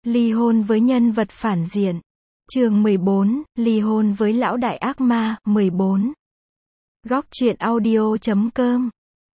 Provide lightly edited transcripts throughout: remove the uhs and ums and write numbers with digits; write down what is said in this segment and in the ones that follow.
Ly hôn với nhân vật phản diện. Chương 14, ly hôn với lão đại ác ma, 14. Góc truyện audio.com.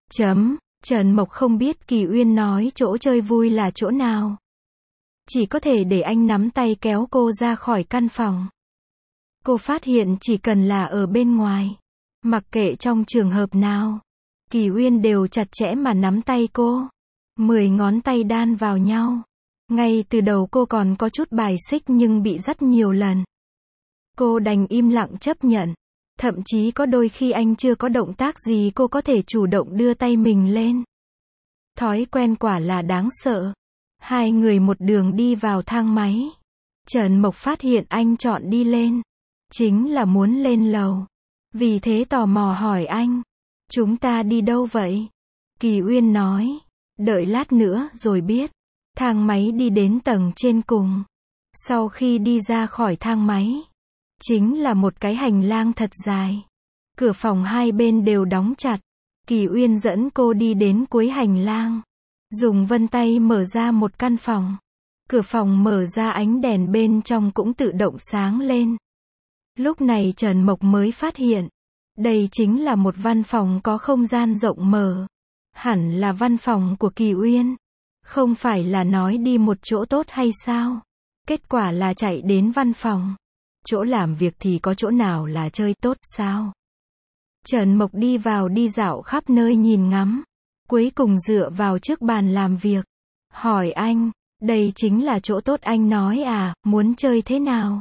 Trần Mộc không biết Kỳ Uyên nói chỗ chơi vui là chỗ nào. Chỉ có thể để anh nắm tay kéo cô ra khỏi căn phòng. Cô phát hiện chỉ cần là ở bên ngoài, mặc kệ trong trường hợp nào, Kỳ Uyên đều chặt chẽ mà nắm tay cô. 10 ngón tay đan vào nhau. Ngay từ đầu cô còn có chút bài xích nhưng bị dắt nhiều lần. Cô đành im lặng chấp nhận. Thậm chí có đôi khi anh chưa có động tác gì cô có thể chủ động đưa tay mình lên. Thói quen quả là đáng sợ. Hai người một đường đi vào thang máy. Trần Mộc phát hiện anh chọn đi lên. Chính là muốn lên lầu. Vì thế tò mò hỏi anh. Chúng ta đi đâu vậy? Kỳ Uyên nói. Đợi lát nữa rồi biết. Thang máy đi đến tầng trên cùng. Sau khi đi ra khỏi thang máy, chính là một cái hành lang thật dài. Cửa phòng hai bên đều đóng chặt. Kỳ Uyên dẫn cô đi đến cuối hành lang. Dùng vân tay mở ra một căn phòng. Cửa phòng mở ra, ánh đèn bên trong cũng tự động sáng lên. Lúc này Trần Mộc mới phát hiện. Đây chính là một văn phòng có không gian rộng mở. Hẳn là văn phòng của Kỳ Uyên. Không phải là nói đi một chỗ tốt hay sao? Kết quả là chạy đến văn phòng. Chỗ làm việc thì có chỗ nào là chơi tốt sao? Trần Mộc đi vào đi dạo khắp nơi nhìn ngắm. Cuối cùng dựa vào trước bàn làm việc. Hỏi anh, đây chính là chỗ tốt anh nói à, muốn chơi thế nào?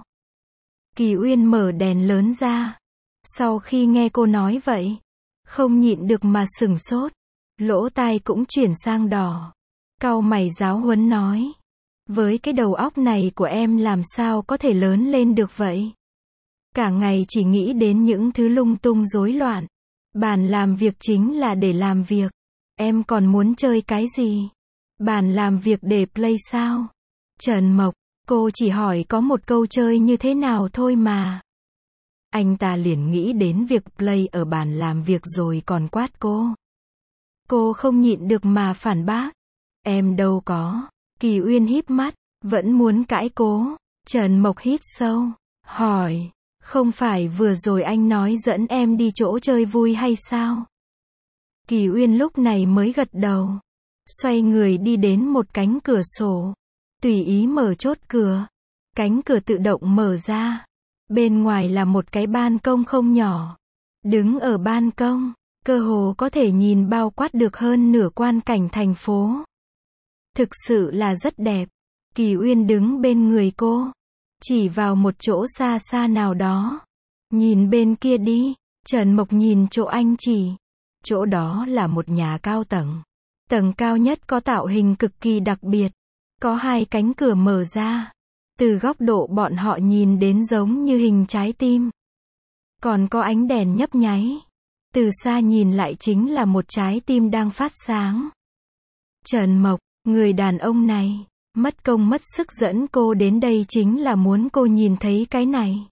Kỳ Uyên mở đèn lớn ra. Sau khi nghe cô nói vậy, không nhịn được mà sửng sốt. Lỗ tai cũng chuyển sang đỏ. Cau mày giáo huấn nói. Với cái đầu óc này của em làm sao có thể lớn lên được vậy? Cả ngày chỉ nghĩ đến những thứ lung tung rối loạn. Bàn làm việc chính là để làm việc. Em còn muốn chơi cái gì? Bàn làm việc để play sao? Trần Mộc, cô chỉ hỏi có một câu chơi như thế nào thôi mà. Anh ta liền nghĩ đến việc play ở bàn làm việc rồi còn quát cô. Cô không nhịn được mà phản bác. Em đâu có. Kỳ Uyên híp mắt, vẫn muốn cãi cố. Trần Mộc hít sâu, hỏi, không phải vừa rồi anh nói dẫn em đi chỗ chơi vui hay sao? Kỳ Uyên lúc này mới gật đầu. Xoay người đi đến một cánh cửa sổ. Tùy ý mở chốt cửa. Cánh cửa tự động mở ra. Bên ngoài là một cái ban công không nhỏ. Đứng ở ban công, cơ hồ có thể nhìn bao quát được hơn nửa quang cảnh thành phố. Thực sự là rất đẹp. Kỳ Uyên đứng bên người cô. Chỉ vào một chỗ xa xa nào đó. Nhìn bên kia đi. Trần Mộc nhìn chỗ anh chỉ. Chỗ đó là một nhà cao tầng. Tầng cao nhất có tạo hình cực kỳ đặc biệt. Có hai cánh cửa mở ra. Từ góc độ bọn họ nhìn đến giống như hình trái tim. Còn có ánh đèn nhấp nháy. Từ xa nhìn lại chính là một trái tim đang phát sáng. Trần Mộc, người đàn ông này, mất công mất sức dẫn cô đến đây chính là muốn cô nhìn thấy cái này.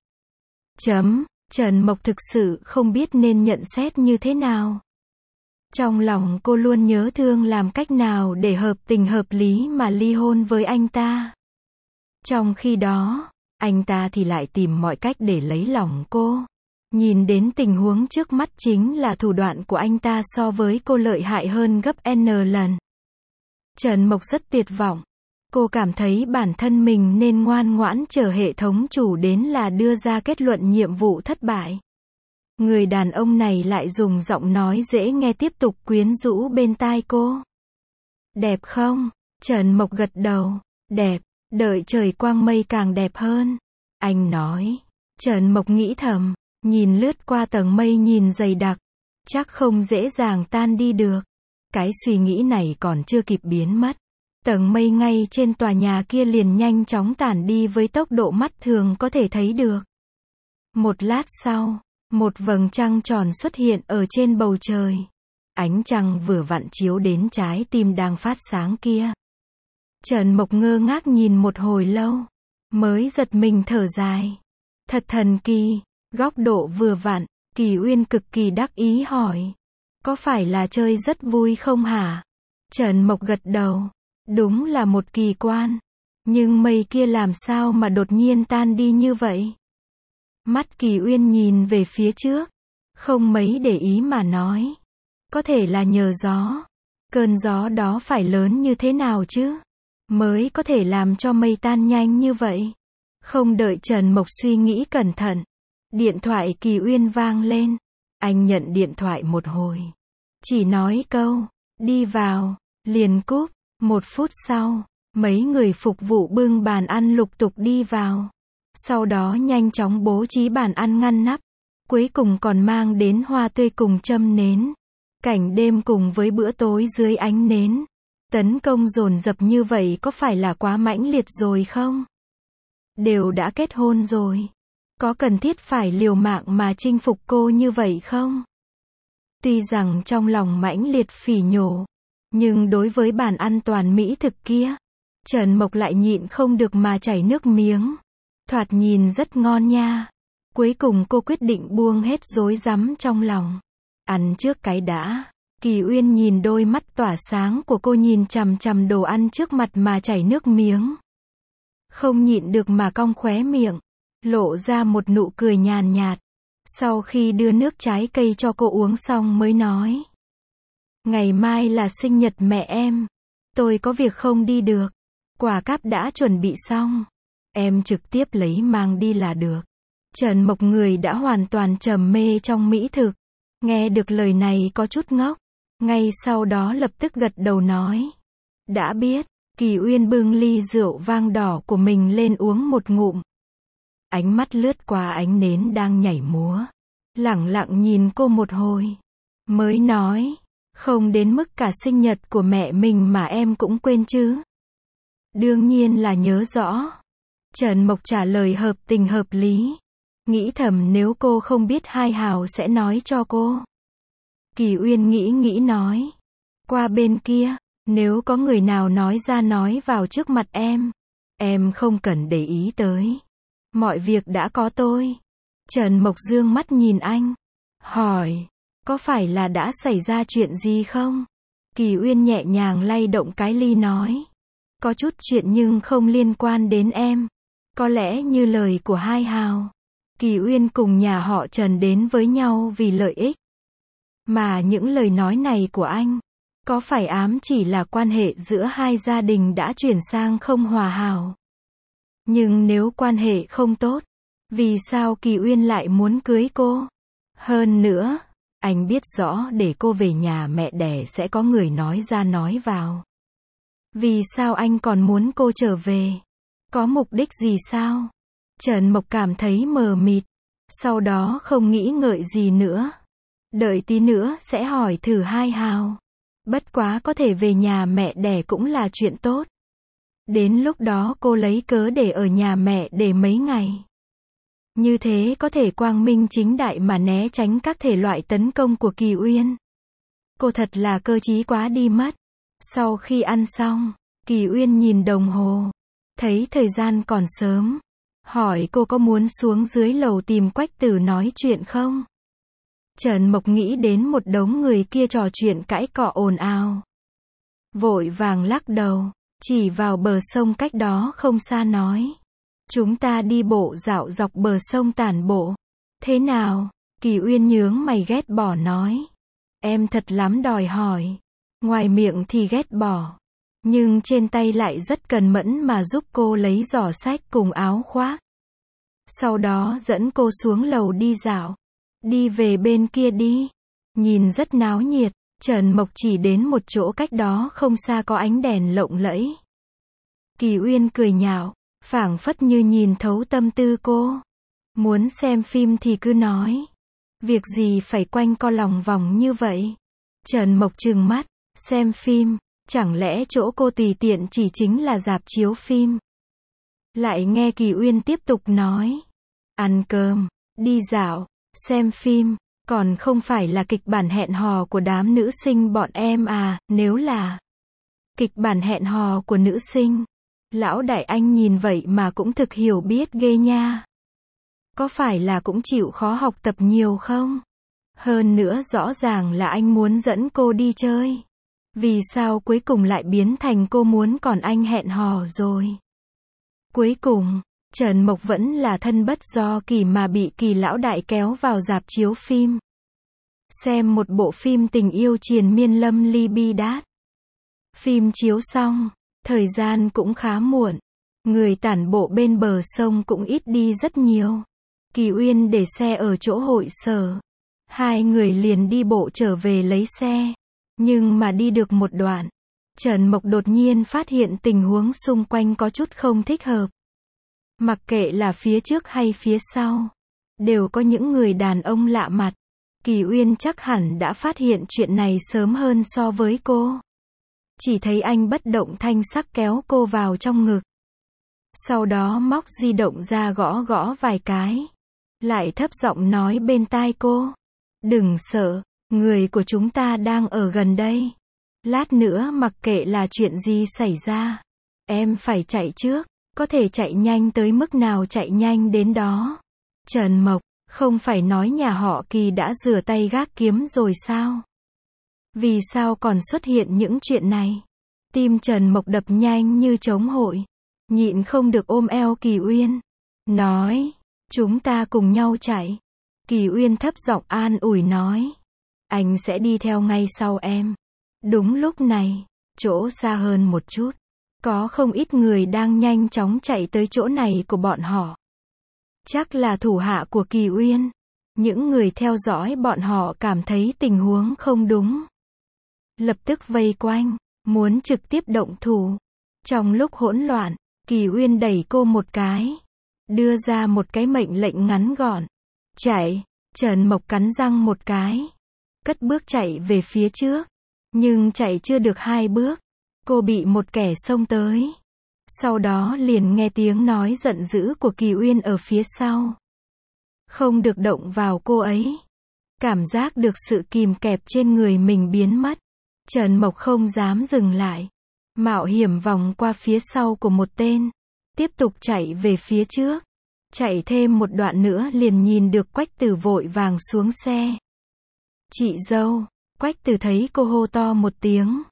Trần Mộc thực sự không biết nên nhận xét như thế nào. Trong lòng cô luôn nhớ thương làm cách nào để hợp tình hợp lý mà ly hôn với anh ta. Trong khi đó, anh ta thì lại tìm mọi cách để lấy lòng cô. Nhìn đến tình huống trước mắt chính là thủ đoạn của anh ta so với cô lợi hại hơn gấp N lần. Trần Mộc rất tuyệt vọng. Cô cảm thấy bản thân mình nên ngoan ngoãn chờ hệ thống chủ đến là đưa ra kết luận nhiệm vụ thất bại. Người đàn ông này lại dùng giọng nói dễ nghe tiếp tục quyến rũ bên tai cô. Đẹp không? Trần Mộc gật đầu. Đẹp, đợi trời quang mây càng đẹp hơn. Anh nói. Trần Mộc nghĩ thầm, nhìn lướt qua tầng mây nhìn dày đặc. Chắc không dễ dàng tan đi được. Cái suy nghĩ này còn chưa kịp biến mất. Tầng mây ngay trên tòa nhà kia liền nhanh chóng tản đi với tốc độ mắt thường có thể thấy được. Một lát sau, một vầng trăng tròn xuất hiện ở trên bầu trời. Ánh trăng vừa vặn chiếu đến trái tim đang phát sáng kia. Trần Mộc ngơ ngác nhìn một hồi lâu, mới giật mình thở dài. Thật thần kỳ, góc độ vừa vặn. Kỳ Uyên cực kỳ đắc ý hỏi. Có phải là chơi rất vui không hả? Trần Mộc gật đầu. Đúng là một kỳ quan. Nhưng mây kia làm sao mà đột nhiên tan đi như vậy? Mắt Kỳ Uyên nhìn về phía trước, không mấy để ý mà nói. Có thể là nhờ gió. Cơn gió đó phải lớn như thế nào chứ? Mới có thể làm cho mây tan nhanh như vậy. Không đợi Trần Mộc suy nghĩ cẩn thận. Điện thoại Kỳ Uyên vang lên. Anh nhận điện thoại một hồi. Chỉ nói câu, đi vào, liền cúp. 1 phút sau, mấy người phục vụ bưng bàn ăn lục tục đi vào. Sau đó nhanh chóng bố trí bàn ăn ngăn nắp. Cuối cùng còn mang đến hoa tươi cùng châm nến. Cảnh đêm cùng với bữa tối dưới ánh nến. Tấn công dồn dập như vậy có phải là quá mãnh liệt rồi không? Đều đã kết hôn rồi. Có cần thiết phải liều mạng mà chinh phục cô như vậy không? Tuy rằng trong lòng mãnh liệt phỉ nhổ, nhưng đối với bàn ăn toàn mỹ thực kia, Trần Mộc lại nhịn không được mà chảy nước miếng. Thoạt nhìn rất ngon nha. Cuối cùng cô quyết định buông hết rối rắm trong lòng. Ăn trước cái đã. Kỳ Uyên nhìn đôi mắt tỏa sáng của cô nhìn chằm chằm đồ ăn trước mặt mà chảy nước miếng. Không nhịn được mà cong khóe miệng, lộ ra một nụ cười nhàn nhạt. Sau khi đưa nước trái cây cho cô uống xong mới nói. Ngày mai là sinh nhật mẹ em. Tôi có việc không đi được. Quà cáp đã chuẩn bị xong. Em trực tiếp lấy mang đi là được. Trần Mộc người đã hoàn toàn trầm mê trong mỹ thực. Nghe được lời này có chút ngốc. Ngay sau đó lập tức gật đầu nói. Đã biết. Kỳ Uyên bưng ly rượu vang đỏ của mình lên uống một ngụm. Ánh mắt lướt qua ánh nến đang nhảy múa. Lẳng lặng nhìn cô một hồi. Mới nói. Không đến mức cả sinh nhật của mẹ mình mà em cũng quên chứ. Đương nhiên là nhớ rõ. Trần Mộc trả lời hợp tình hợp lý. Nghĩ thầm nếu cô không biết Hai Hào sẽ nói cho cô. Kỳ Uyên nghĩ nói. Qua bên kia, nếu có người nào nói ra nói vào trước mặt em không cần để ý tới. Mọi việc đã có tôi. Trần Mộc dương mắt nhìn anh. Hỏi, có phải là đã xảy ra chuyện gì không? Kỳ Uyên nhẹ nhàng lay động cái ly nói. Có chút chuyện nhưng không liên quan đến em. Có lẽ như lời của Hai Hào. Kỳ Uyên cùng nhà họ Trần đến với nhau vì lợi ích. Mà những lời nói này của anh, có phải ám chỉ là quan hệ giữa hai gia đình đã chuyển sang không hòa hảo? Nhưng nếu quan hệ không tốt, vì sao Kỳ Uyên lại muốn cưới cô? Hơn nữa, anh biết rõ để cô về nhà mẹ đẻ sẽ có người nói ra nói vào. Vì sao anh còn muốn cô trở về? Có mục đích gì sao? Trần Mộc cảm thấy mờ mịt, sau đó không nghĩ ngợi gì nữa. Đợi tí nữa sẽ hỏi thử Hai Hào. Bất quá có thể về nhà mẹ đẻ cũng là chuyện tốt. Đến lúc đó cô lấy cớ để ở nhà mẹ để mấy ngày. Như thế có thể quang minh chính đại mà né tránh các thể loại tấn công của Kỳ Uyên. Cô thật là cơ trí quá đi mất. Sau khi ăn xong, Kỳ Uyên nhìn đồng hồ. Thấy thời gian còn sớm. Hỏi cô có muốn xuống dưới lầu tìm Quách Tử nói chuyện không? Trần Mộc nghĩ đến một đống người kia trò chuyện cãi cọ ồn ào. Vội vàng lắc đầu, chỉ vào bờ sông cách đó không xa nói. Chúng ta đi bộ dạo dọc bờ sông tản bộ. Thế nào? Kỳ Uyên nhướng mày ghét bỏ nói. Em thật lắm đòi hỏi. Ngoài miệng thì ghét bỏ. Nhưng trên tay lại rất cần mẫn mà giúp cô lấy giỏ sách cùng áo khoác. Sau đó dẫn cô xuống lầu đi dạo. Đi về bên kia đi. Nhìn rất náo nhiệt. Trần Mộc chỉ đến một chỗ cách đó không xa có ánh đèn lộng lẫy. Kỳ Uyên cười nhạo, phảng phất như nhìn thấu tâm tư cô. Muốn xem phim thì cứ nói. Việc gì phải quanh co lòng vòng như vậy? Trần Mộc trừng mắt, xem phim, chẳng lẽ chỗ cô tùy tiện chỉ chính là rạp chiếu phim? Lại nghe Kỳ Uyên tiếp tục nói. Ăn cơm, đi dạo, xem phim, còn không phải là kịch bản hẹn hò của đám nữ sinh bọn em à, nếu là kịch bản hẹn hò của nữ sinh. Lão đại anh nhìn vậy mà cũng thực hiểu biết ghê nha. Có phải là cũng chịu khó học tập nhiều không? Hơn nữa rõ ràng là anh muốn dẫn cô đi chơi. Vì sao cuối cùng lại biến thành cô muốn còn anh hẹn hò rồi? Cuối cùng, Trần Mộc vẫn là thân bất do kỳ mà bị Kỳ lão đại kéo vào rạp chiếu phim. Xem một bộ phim tình yêu triền miên lâm ly bi đát. Phim chiếu xong, thời gian cũng khá muộn. Người tản bộ bên bờ sông cũng ít đi rất nhiều. Kỳ Uyên để xe ở chỗ hội sở. Hai người liền đi bộ trở về lấy xe. Nhưng mà đi được một đoạn, Trần Mộc đột nhiên phát hiện tình huống xung quanh có chút không thích hợp. Mặc kệ là phía trước hay phía sau, đều có những người đàn ông lạ mặt. Kỳ Uyên chắc hẳn đã phát hiện chuyện này sớm hơn so với cô. Chỉ thấy anh bất động thanh sắc kéo cô vào trong ngực. Sau đó móc di động ra gõ gõ vài cái. Lại thấp giọng nói bên tai cô. Đừng sợ, người của chúng ta đang ở gần đây. Lát nữa mặc kệ là chuyện gì xảy ra, em phải chạy trước. Có thể chạy nhanh tới mức nào chạy nhanh đến đó. Trần Mộc, không phải nói nhà họ Kỳ đã rửa tay gác kiếm rồi sao? Vì sao còn xuất hiện những chuyện này? Tim Trần Mộc đập nhanh như trống hội. Nhịn không được ôm eo Kỳ Uyên. Nói, chúng ta cùng nhau chạy. Kỳ Uyên thấp giọng an ủi nói. Anh sẽ đi theo ngay sau em. Đúng lúc này, chỗ xa hơn một chút. Có không ít người đang nhanh chóng chạy tới chỗ này của bọn họ. Chắc là thủ hạ của Kỳ Uyên. Những người theo dõi bọn họ cảm thấy tình huống không đúng. Lập tức vây quanh, muốn trực tiếp động thủ. Trong lúc hỗn loạn, Kỳ Uyên đẩy cô một cái. Đưa ra một cái mệnh lệnh ngắn gọn. Chạy, Trần Mộc cắn răng một cái. Cất bước chạy về phía trước. Nhưng chạy chưa được 2 bước. Cô bị một kẻ xông tới. Sau đó liền nghe tiếng nói giận dữ của Kỳ Uyên ở phía sau. Không được động vào cô ấy. Cảm giác được sự kìm kẹp trên người mình biến mất. Trần Mộc không dám dừng lại. Mạo hiểm vòng qua phía sau của một tên. Tiếp tục chạy về phía trước. Chạy thêm một đoạn nữa liền nhìn được Quách Tử vội vàng xuống xe. Chị dâu. Quách Tử thấy cô hô to một tiếng.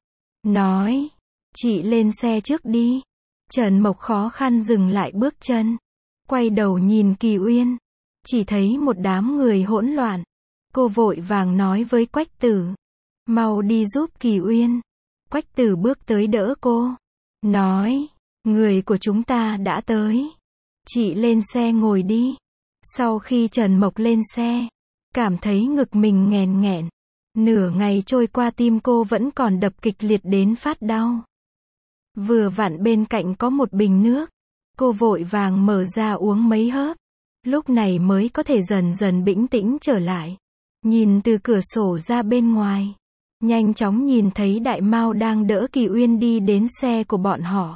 Nói. Chị lên xe trước đi. Trần Mộc khó khăn dừng lại bước chân. Quay đầu nhìn Kỳ Uyên. Chỉ thấy một đám người hỗn loạn. Cô vội vàng nói với Quách Tử. Mau đi giúp Kỳ Uyên. Quách Tử bước tới đỡ cô. Nói. Người của chúng ta đã tới. Chị lên xe ngồi đi. Sau khi Trần Mộc lên xe, cảm thấy ngực mình nghèn nghẹn. Nửa ngày trôi qua tim cô vẫn còn đập kịch liệt đến phát đau. Vừa vặn bên cạnh có một bình nước. Cô vội vàng mở ra uống mấy hớp. Lúc này mới có thể dần dần bình tĩnh trở lại. Nhìn từ cửa sổ ra bên ngoài. Nhanh chóng nhìn thấy Đại Mao đang đỡ Kỳ Uyên đi đến xe của bọn họ.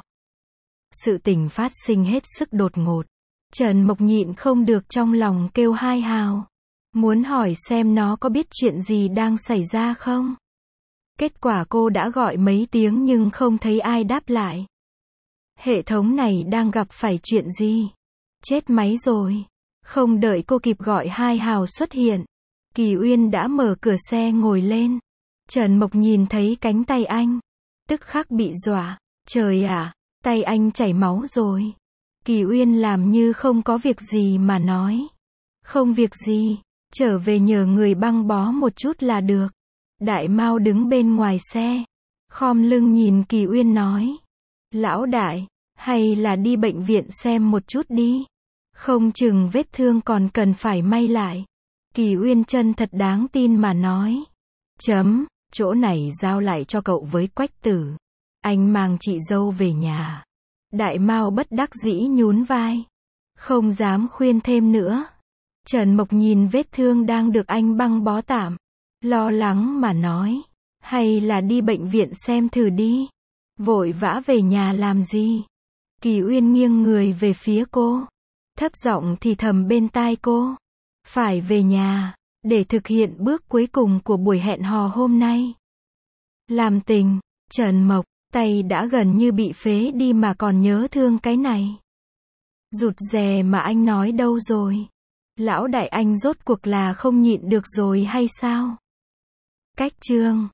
Sự tình phát sinh hết sức đột ngột. Trần Mộc nhịn không được trong lòng kêu hai hào. Muốn hỏi xem nó có biết chuyện gì đang xảy ra không? Kết quả cô đã gọi mấy tiếng nhưng không thấy ai đáp lại. Hệ thống này đang gặp phải chuyện gì? Chết máy rồi. Không đợi cô kịp gọi hai hào xuất hiện. Kỳ Uyên đã mở cửa xe ngồi lên. Trần Mộc nhìn thấy cánh tay anh. Tức khắc bị dọa. Trời ạ, tay anh chảy máu rồi. Kỳ Uyên làm như không có việc gì mà nói. Không việc gì, trở về nhờ người băng bó một chút là được. Đại Mao đứng bên ngoài xe. Khom lưng nhìn Kỳ Uyên nói. Lão đại, hay là đi bệnh viện xem một chút đi. Không chừng vết thương còn cần phải may lại. Kỳ Uyên chân thật đáng tin mà nói. Chỗ này giao lại cho cậu với Quách Tử. Anh mang chị dâu về nhà. Đại Mao bất đắc dĩ nhún vai. Không dám khuyên thêm nữa. Trần Mộc nhìn vết thương đang được anh băng bó tạm. Lo lắng mà nói. Hay là đi bệnh viện xem thử đi. Vội vã về nhà làm gì? Kỳ Uyên nghiêng người về phía cô. Thấp giọng thì thầm bên tai cô. Phải về nhà, để thực hiện bước cuối cùng của buổi hẹn hò hôm nay. Làm tình, Trần Mộc, tay đã gần như bị phế đi mà còn nhớ thương cái này. Rụt rè mà anh nói đâu rồi? Lão đại anh rốt cuộc là không nhịn được rồi hay sao? Cách chương